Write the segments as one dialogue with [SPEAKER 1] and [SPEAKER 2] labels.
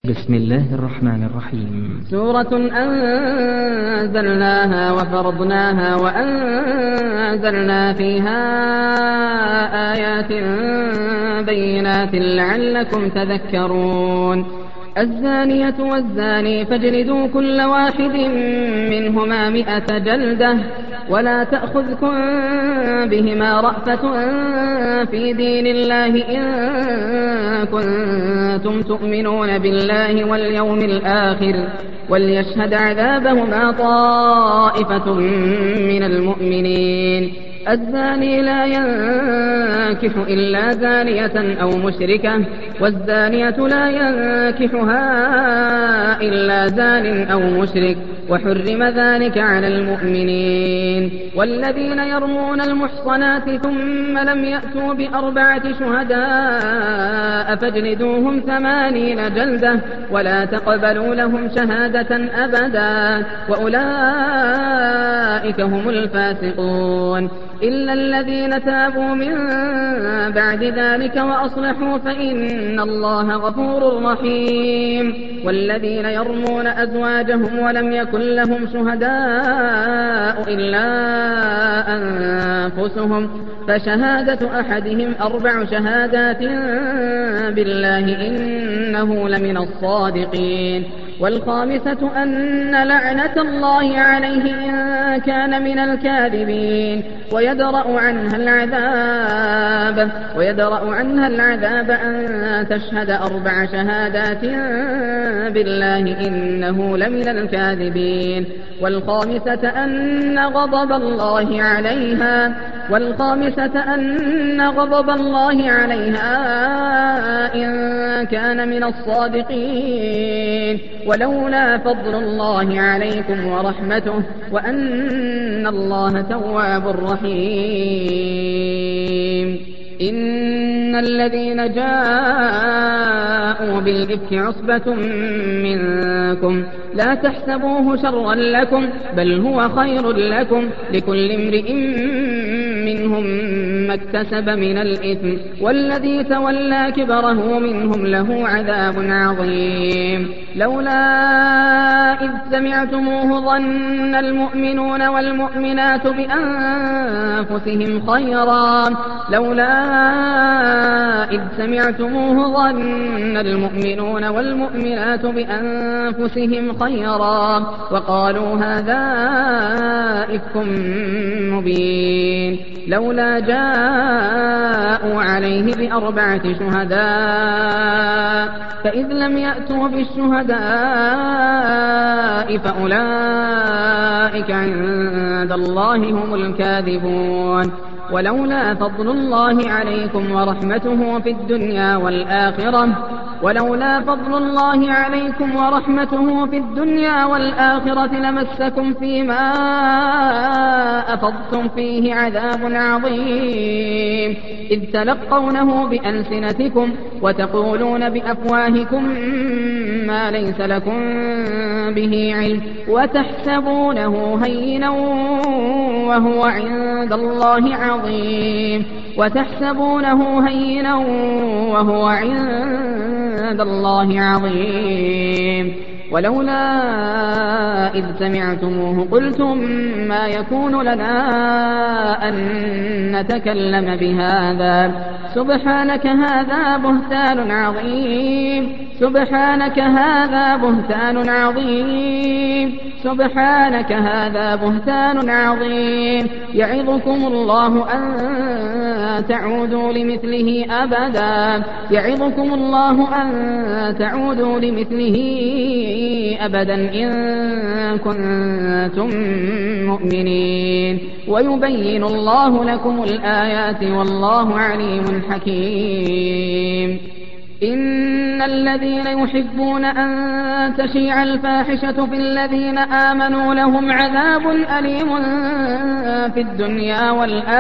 [SPEAKER 1] بسم الله الرحمن الرحيم.
[SPEAKER 2] سورة أنزلناها وفرضناها وأنزلنا فيها آيات بينات لعلكم تذكرون. الزانية والزاني فاجلدوا كل واحد منهما 100 جلدة ولا تأخذكم بهما رأفة في دين الله إن كنتم تؤمنون بالله واليوم الآخر وليشهد عذابهما طائفة من المؤمنين. الزاني لا ينكح إلا زانية أو مشركة والزانية لا ينكحها إلا زان أو مشرك وحرم ذلك على المؤمنين. والذين يرمون المحصنات ثم لم يأتوا ب4 شهداء فاجلدوهم 80 جلدة ولا تقبلوا لهم شهادة أبدا وأولئك هم الفاسقون إلا الذين تابوا من بعد ذلك وأصلحوا فإن الله غفور رحيم. والذين يرمون أزواجهم ولم يكن لهم شهداء إلا أنفسهم فشهادة أحدهم 4 شهادات بالله إنه لمن الصادقين. والخامسة أن لعنة الله عليه إن كان من الكاذبين ويدرأ عنها العذاب أن تشهد 4 شهادات بالله إنه لمن الكاذبين. والخامسة أن غضب الله عليها إن كان من الصادقين. ولولا فضل الله عليكم ورحمته وأن الله تواب رحيم. إن الذين جاءوا بالإفك عصبة منكم لا تحسبوه شرا لكم بل هو خير لكم لكل امرئ منهم ما اكتسب من الإثم والذي تولى كبره منهم له عذاب عظيم. لولا إذ سمعتموه ظن المؤمنون والمؤمنات بأنفسهم خيرا وقالوا هذا إفك مبين. لولا جاءوا عليه ب4 شهداء فإذ لم يأتوا بالشهداء فأولئك عند الله هم الكاذبون. ولولا فضل الله عليكم ورحمته في الدنيا والآخرة لمسكم فيما أفضتم فيه عذاب عظيم إذ تلقونه بألسنتكم وتقولون بأفواهكم ما ليس لكم به علم وتحسبونه هينا وهو عند الله عظيم. ولولا إذ سمعتموه قلتم ما يكون لنا أن نتكلم بهذا سبحانك هذا بهتان عظيم يعظكم الله أن تعودوا لمثله أبدا إن كنتم مؤمنين. ويبين الله لكم الآيات والله عليم حكيم. إن الذين يحبون أن تشيع الفاحشة في الذين آمنوا لهم عذاب أليم في الدنيا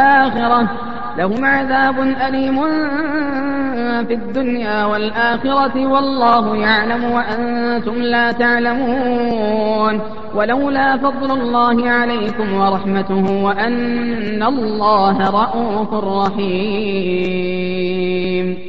[SPEAKER 2] والآخرة والله يعلم وأنتم لا تعلمون. ولولا فضل الله عليكم ورحمته وأن الله رءوف رحيم.